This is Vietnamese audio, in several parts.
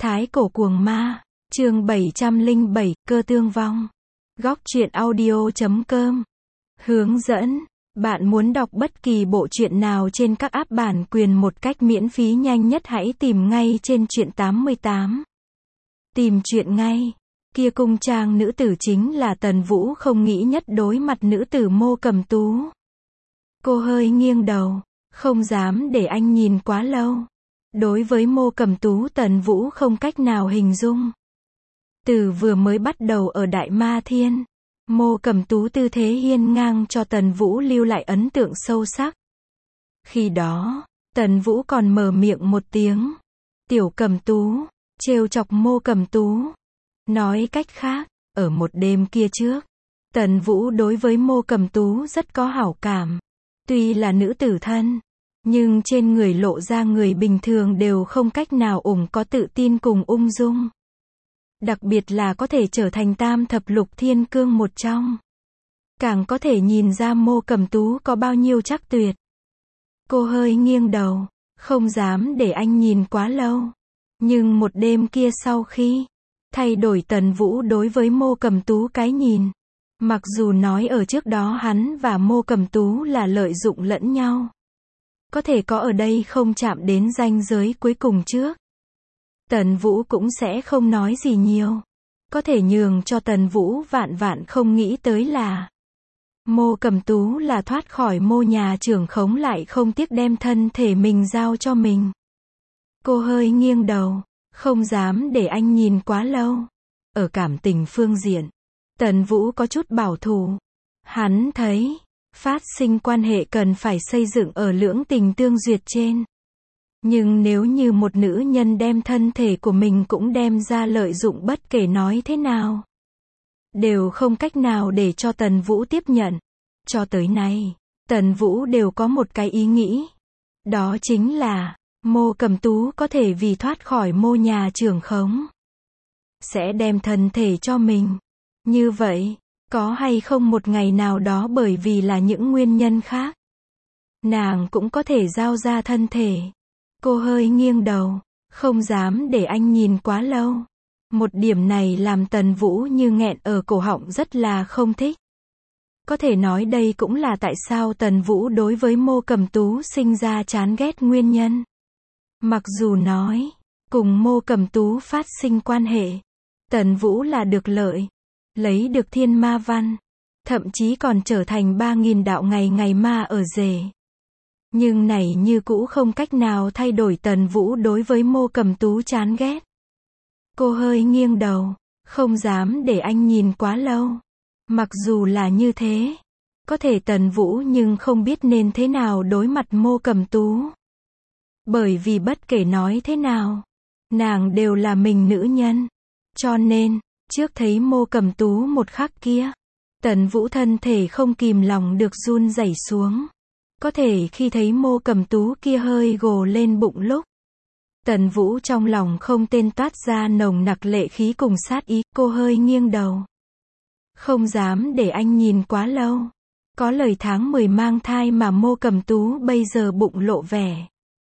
Thái cổ cuồng ma, chương 707, cơ tương vong. Góc truyện audio.com. Hướng dẫn. Bạn muốn đọc bất kỳ bộ truyện nào trên các app bản quyền một cách miễn phí nhanh nhất hãy tìm ngay trên truyện 88. Tìm truyện ngay. Kia cung trang nữ tử chính là Tần Vũ không nghĩ nhất đối mặt nữ tử Mô Cầm Tú. Cô hơi nghiêng đầu, không dám để anh nhìn quá lâu. Đối với Mô Cầm Tú Tần Vũ không cách nào hình dung. Từ vừa mới bắt đầu ở Đại Ma Thiên, Mô Cầm Tú tư thế hiên ngang cho Tần Vũ lưu lại ấn tượng sâu sắc. Khi đó, Tần Vũ còn mở miệng một tiếng, "Tiểu Cầm Tú", trêu chọc Mô Cầm Tú. Nói cách khác, ở một đêm kia trước, Tần Vũ đối với Mô Cầm Tú rất có hảo cảm. Tuy là nữ tử thân, nhưng trên người lộ ra người bình thường đều không cách nào có tự tin cùng ung dung. Đặc biệt là có thể trở thành tam thập lục thiên cương một trong. Càng có thể nhìn ra Mô Cầm Tú có bao nhiêu chắc tuyệt. Cô hơi nghiêng đầu, không dám để anh nhìn quá lâu. Nhưng một đêm kia sau khi thay đổi Tần Vũ đối với Mô Cầm Tú cái nhìn. Mặc dù nói ở trước đó hắn và Mô Cầm Tú là lợi dụng lẫn nhau. Có thể có ở đây không chạm đến ranh giới cuối cùng trước. Tần Vũ cũng sẽ không nói gì nhiều. Có thể nhường cho Tần Vũ vạn vạn không nghĩ tới là Mô Cầm Tú là thoát khỏi Mô nhà trưởng khống lại không tiếc đem thân thể mình giao cho mình. Cô hơi nghiêng đầu, không dám để anh nhìn quá lâu. Ở cảm tình phương diện, Tần Vũ có chút bảo thủ. Hắn thấy, phát sinh quan hệ cần phải xây dựng ở lưỡng tình tương duyệt trên. Nhưng nếu như một nữ nhân đem thân thể của mình cũng đem ra lợi dụng bất kể nói thế nào, đều không cách nào để cho Tần Vũ tiếp nhận. Cho tới nay, Tần Vũ đều có một cái ý nghĩ. Đó chính là, Mô Cầm Tú có thể vì thoát khỏi Mô nhà trưởng khống, sẽ đem thân thể cho mình. Như vậy, có hay không một ngày nào đó bởi vì là những nguyên nhân khác, nàng cũng có thể giao ra thân thể. Cô hơi nghiêng đầu, không dám để anh nhìn quá lâu. Một điểm này làm Tần Vũ như nghẹn ở cổ họng rất là không thích. Có thể nói đây cũng là tại sao Tần Vũ đối với Mô Cầm Tú sinh ra chán ghét nguyên nhân. Mặc dù nói, cùng Mô Cầm Tú phát sinh quan hệ, Tần Vũ là được lợi, lấy được thiên ma văn, thậm chí còn trở thành 3000 đạo ngày ma ở rể. Nhưng này như cũ không cách nào thay đổi Tần Vũ đối với Mô Cầm Tú chán ghét. Cô hơi nghiêng đầu, không dám để anh nhìn quá lâu. Mặc dù là như thế, có thể Tần Vũ nhưng không biết nên thế nào đối mặt Mô Cầm Tú. Bởi vì bất kể nói thế nào, nàng đều là mình nữ nhân. Cho nên, trước thấy Mô Cầm Tú một khắc kia, Tần Vũ thân thể không kìm lòng được run rẩy xuống. Có thể khi thấy Mô Cầm Tú kia hơi gồ lên bụng lúc, Tần Vũ trong lòng không tên toát ra nồng nặc lệ khí cùng sát ý. Cô hơi nghiêng đầu, không dám để anh nhìn quá lâu. Có lời tháng 10 mang thai mà Mô Cầm Tú bây giờ bụng lộ vẻ.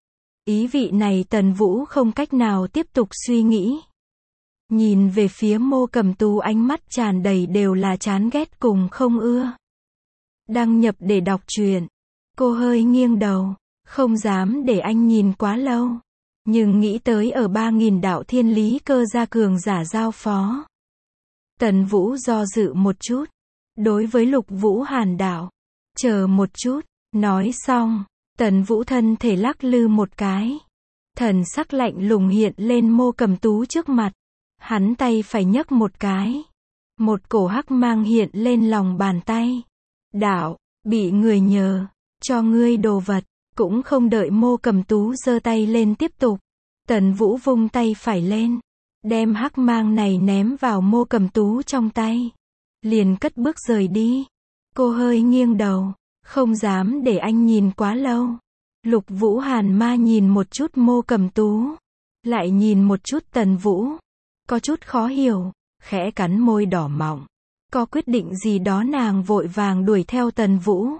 Ý vị này Tần Vũ không cách nào tiếp tục suy nghĩ. Nhìn về phía Mô Cầm Tú ánh mắt tràn đầy đều là chán ghét cùng không ưa. Đăng nhập để đọc truyện. Cô hơi nghiêng đầu, không dám để anh nhìn quá lâu. Nhưng nghĩ tới ở 3000 đạo thiên lý cơ gia cường giả giao phó. Tần Vũ do dự một chút. Đối với Lục Vũ Hàn đạo, chờ một chút. Nói xong, Tần Vũ thân thể lắc lư một cái. Thần sắc lạnh lùng hiện lên Mô Cầm Tú trước mặt. Hắn tay phải nhấc một cái. Một cổ hắc mang hiện lên lòng bàn tay. Đạo, bị người nhờ, cho ngươi đồ vật. Cũng không đợi Mô Cầm Tú giơ tay lên tiếp tục. Tần Vũ vung tay phải lên. Đem hắc mang này ném vào Mô Cầm Tú trong tay. Liền cất bước rời đi. Cô hơi nghiêng đầu, không dám để anh nhìn quá lâu. Lục Vũ Hàn ma nhìn một chút Mô Cầm Tú, lại nhìn một chút Tần Vũ. Có chút khó hiểu, khẽ cắn môi đỏ mọng. Có quyết định gì đó nàng vội vàng đuổi theo Tần Vũ.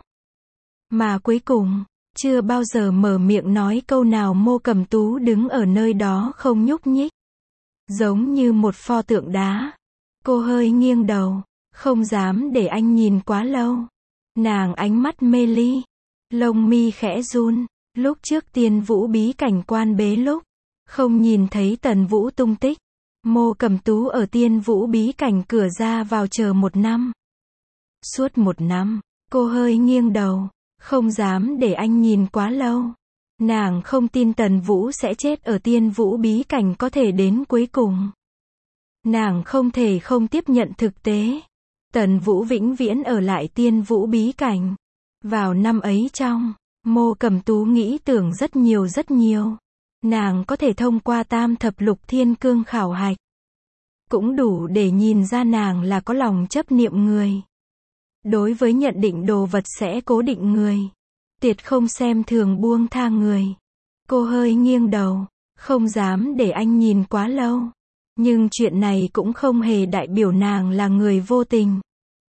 Mà cuối cùng, chưa bao giờ mở miệng nói câu nào Mô Cầm Tú đứng ở nơi đó không nhúc nhích. giống như một pho tượng đá. Cô hơi nghiêng đầu, không dám để anh nhìn quá lâu. Nàng ánh mắt mê ly, lông mi khẽ run. Lúc trước Tiên Vũ bí cảnh quan bế lúc, không nhìn thấy Tần Vũ tung tích. Mộ Cẩm Tú ở Tiên Vũ bí cảnh cửa ra vào chờ 1 năm. Suốt 1 năm, cô hơi nghiêng đầu, không dám để anh nhìn quá lâu. Nàng không tin Tần Vũ sẽ chết ở Tiên Vũ bí cảnh có thể đến cuối cùng. Nàng không thể không tiếp nhận thực tế. Tần Vũ vĩnh viễn ở lại Tiên Vũ bí cảnh. Vào năm ấy trong, Mộ Cẩm Tú nghĩ tưởng rất nhiều. Nàng có thể thông qua Tam Thập Lục Thiên Cương khảo hạch. Cũng đủ để nhìn ra nàng là có lòng chấp niệm người. Đối với nhận định đồ vật sẽ cố định người. Tuyệt không xem thường buông tha người. Cô hơi nghiêng đầu, không dám để anh nhìn quá lâu. Nhưng chuyện này cũng không hề đại biểu nàng là người vô tình.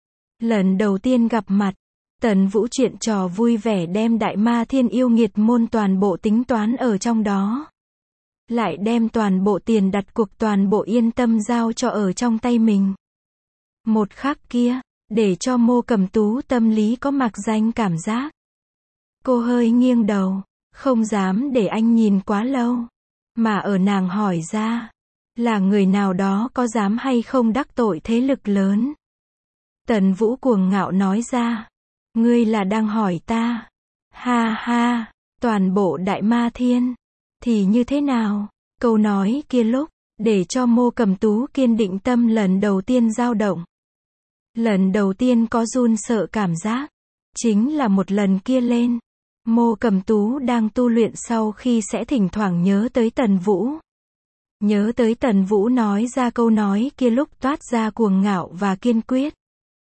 Lần đầu tiên gặp mặt, Tần Vũ chuyện trò vui vẻ đem Đại Ma Thiên Yêu Nghiệt môn toàn bộ tính toán ở trong đó. Lại đem toàn bộ tiền đặt cuộc toàn bộ yên tâm giao cho ở trong tay mình. Một khắc kia, để cho Mộ Cẩm Tú tâm lý có mạc danh cảm giác. Cô hơi nghiêng đầu, không dám để anh nhìn quá lâu. Mà ở nàng hỏi ra, là người nào đó có dám hay không đắc tội thế lực lớn. Tần Vũ cuồng ngạo nói ra, ngươi là đang hỏi ta. Ha ha, toàn bộ Đại Ma Thiên. Thì như thế nào? Câu nói kia lúc, để cho Mộ Cẩm Tú kiên định tâm lần đầu tiên dao động. Lần đầu tiên có run sợ cảm giác. Chính là một lần kia lên. Mộ Cẩm Tú đang tu luyện sau khi sẽ thỉnh thoảng nhớ tới Tần Vũ. Nhớ tới Tần Vũ nói ra câu nói kia lúc toát ra cuồng ngạo và kiên quyết.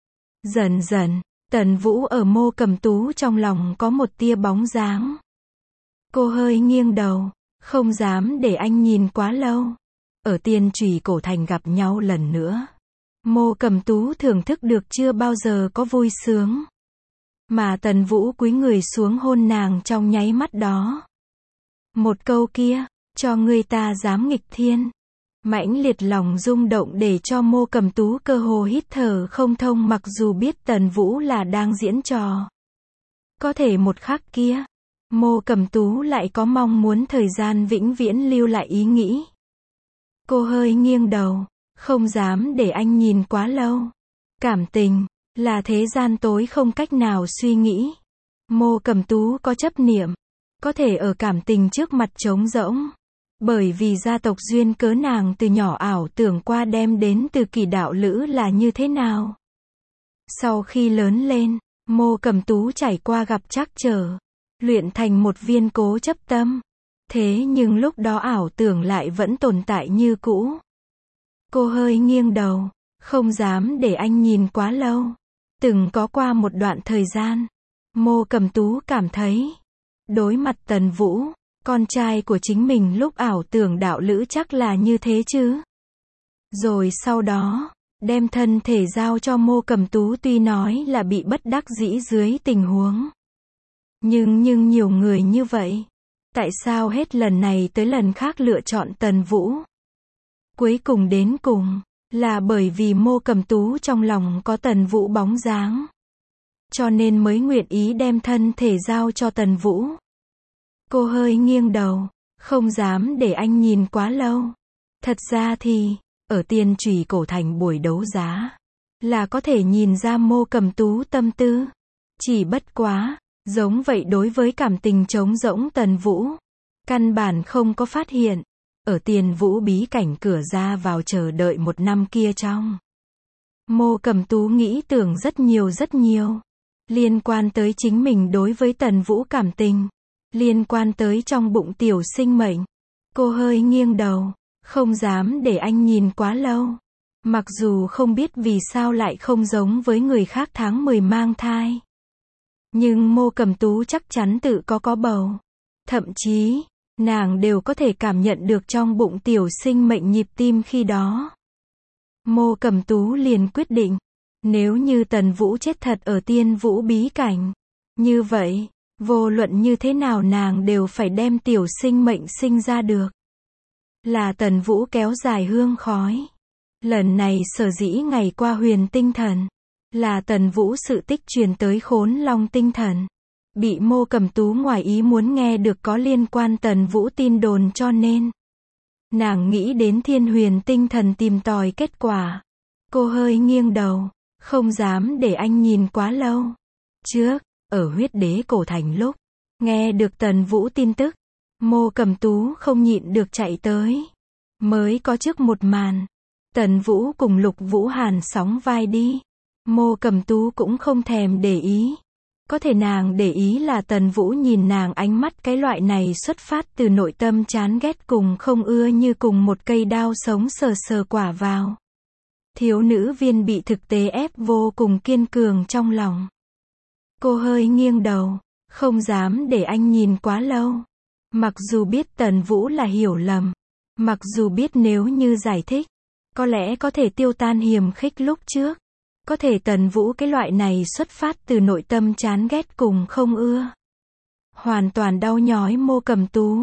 Dần dần, Tần Vũ ở Mộ Cẩm Tú trong lòng có một tia bóng dáng. Cô hơi nghiêng đầu, không dám để anh nhìn quá lâu. Ở Tiên Trùy Cổ Thành gặp nhau lần nữa. Mộ Cẩm Tú thưởng thức được chưa bao giờ có vui sướng. Mà Tần Vũ cúi người xuống hôn nàng trong nháy mắt đó. Một câu kia, cho người ta dám nghịch thiên. Mãnh liệt lòng rung động để cho Mộ Cẩm Tú cơ hồ hít thở không thông mặc dù biết Tần Vũ là đang diễn trò. Có thể một khắc kia, Mộ Cẩm Tú lại có mong muốn thời gian vĩnh viễn lưu lại ý nghĩ. Cô hơi nghiêng đầu, không dám để anh nhìn quá lâu. Cảm tình là thế gian tối không cách nào suy nghĩ. Mộ Cẩm Tú có chấp niệm, có thể ở cảm tình trước mặt trống rỗng. Bởi vì gia tộc duyên cớ nàng từ nhỏ ảo tưởng qua đem đến từ kỳ đạo lữ là như thế nào. Sau khi lớn lên, Mộ Cẩm Tú trải qua gặp trắc trở, luyện thành một viên cố chấp tâm. Thế nhưng lúc đó ảo tưởng lại vẫn tồn tại như cũ. Cô hơi nghiêng đầu, không dám để anh nhìn quá lâu. Từng có qua một đoạn thời gian, Mộ Cẩm Tú cảm thấy, đối mặt Tần Vũ, con trai của chính mình lúc ảo tưởng đạo lữ chắc là như thế chứ. Rồi sau đó, đem thân thể giao cho Mộ Cẩm Tú tuy nói là bị bất đắc dĩ dưới tình huống. Nhưng nhiều người như vậy, tại sao hết lần này tới lần khác lựa chọn Tần Vũ? Cuối cùng đến cùng, là bởi vì Mộ Cẩm Tú trong lòng có Tần Vũ bóng dáng. Cho nên mới nguyện ý đem thân thể giao cho Tần Vũ. Cô hơi nghiêng đầu, không dám để anh nhìn quá lâu. Thật ra thì, ở Tiên Trùy Cổ Thành buổi đấu giá, là có thể nhìn ra Mộ Cẩm Tú tâm tư. Chỉ bất quá, giống vậy đối với cảm tình trống rỗng Tần Vũ, căn bản không có phát hiện. Ở Tiên Vũ bí cảnh cửa ra vào chờ đợi 1 năm kia trong, Mộ Cẩm Tú nghĩ tưởng rất nhiều. Liên quan tới chính mình đối với Tần Vũ cảm tình. Liên quan tới trong bụng tiểu sinh mệnh. Cô hơi nghiêng đầu, không dám để anh nhìn quá lâu. Mặc dù không biết vì sao lại không giống với người khác tháng 10 mang thai. Nhưng Mộ Cẩm Tú chắc chắn tự có bầu. Thậm chí, nàng đều có thể cảm nhận được trong bụng tiểu sinh mệnh nhịp tim khi đó. Mộ Cẩm Tú liền quyết định, nếu như Tần Vũ chết thật ở Tiên Vũ bí cảnh, như vậy, vô luận như thế nào nàng đều phải đem tiểu sinh mệnh sinh ra được. Là Tần Vũ kéo dài hương khói. Lần này sở dĩ ngày qua huyền tinh thần. Là Tần Vũ sự tích truyền tới Khốn Long tinh thần. Bị Mộ Cẩm Tú ngoài ý muốn nghe được có liên quan Tần Vũ tin đồn cho nên. Nàng nghĩ đến Thiên Huyền tinh thần tìm tòi kết quả. Cô hơi nghiêng đầu. Không dám để anh nhìn quá lâu. Trước, ở Huyết Đế Cổ Thành lúc. Nghe được Tần Vũ tin tức. Mộ Cẩm Tú không nhịn được chạy tới. Mới có trước một màn. Tần Vũ cùng Lục Vũ Hàn sóng vai đi. Mộ Cẩm Tú cũng không thèm để ý. Có thể nàng để ý là Tần Vũ nhìn nàng ánh mắt cái loại này xuất phát từ nội tâm chán ghét cùng không ưa như cùng một cây đao sống sờ sờ quả vào. Thiếu nữ viên bị thực tế ép vô cùng kiên cường trong lòng. Cô hơi nghiêng đầu. Không dám để anh nhìn quá lâu. Mặc dù biết Tần Vũ là hiểu lầm. Mặc dù biết nếu như giải thích. Có lẽ có thể tiêu tan hiềm khích lúc trước. Có thể Tần Vũ cái loại này xuất phát từ nội tâm chán ghét cùng không ưa. Hoàn toàn đau nhói Mộ Cẩm Tú.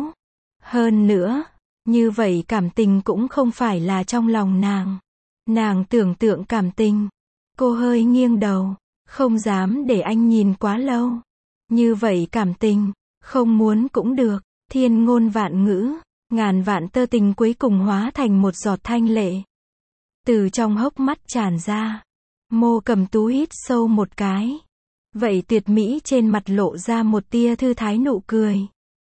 Hơn nữa, như vậy cảm tình cũng không phải là trong lòng nàng. Nàng tưởng tượng cảm tình. Cô hơi nghiêng đầu. Không dám để anh nhìn quá lâu. Như vậy cảm tình, không muốn cũng được. Thiên ngôn vạn ngữ, ngàn vạn tơ tình cuối cùng hóa thành một giọt thanh lệ. Từ trong hốc mắt tràn ra. Mộ Cẩm Tú hít sâu một cái. Vậy tuyệt mỹ trên mặt lộ ra một tia thư thái nụ cười.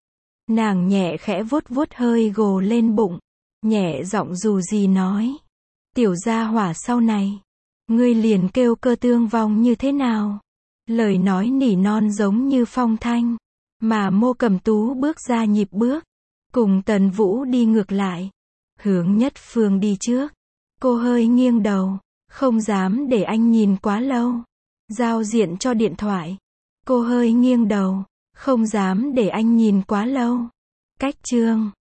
Nàng nhẹ khẽ vuốt vuốt hơi gồ lên bụng. Nhẹ giọng dù gì nói. Tiểu gia hỏa sau này. Ngươi liền kêu Cơ Tương Vong như thế nào? Lời nói nỉ non giống như phong thanh. Mà Mộ Cẩm Tú bước ra nhịp bước. Cùng Tần Vũ đi ngược lại. Hướng Nhất Phương đi trước. Cô hơi nghiêng đầu. Không dám để anh nhìn quá lâu. Giao diện cho điện thoại. Cô hơi nghiêng đầu. Không dám để anh nhìn quá lâu. Cách chương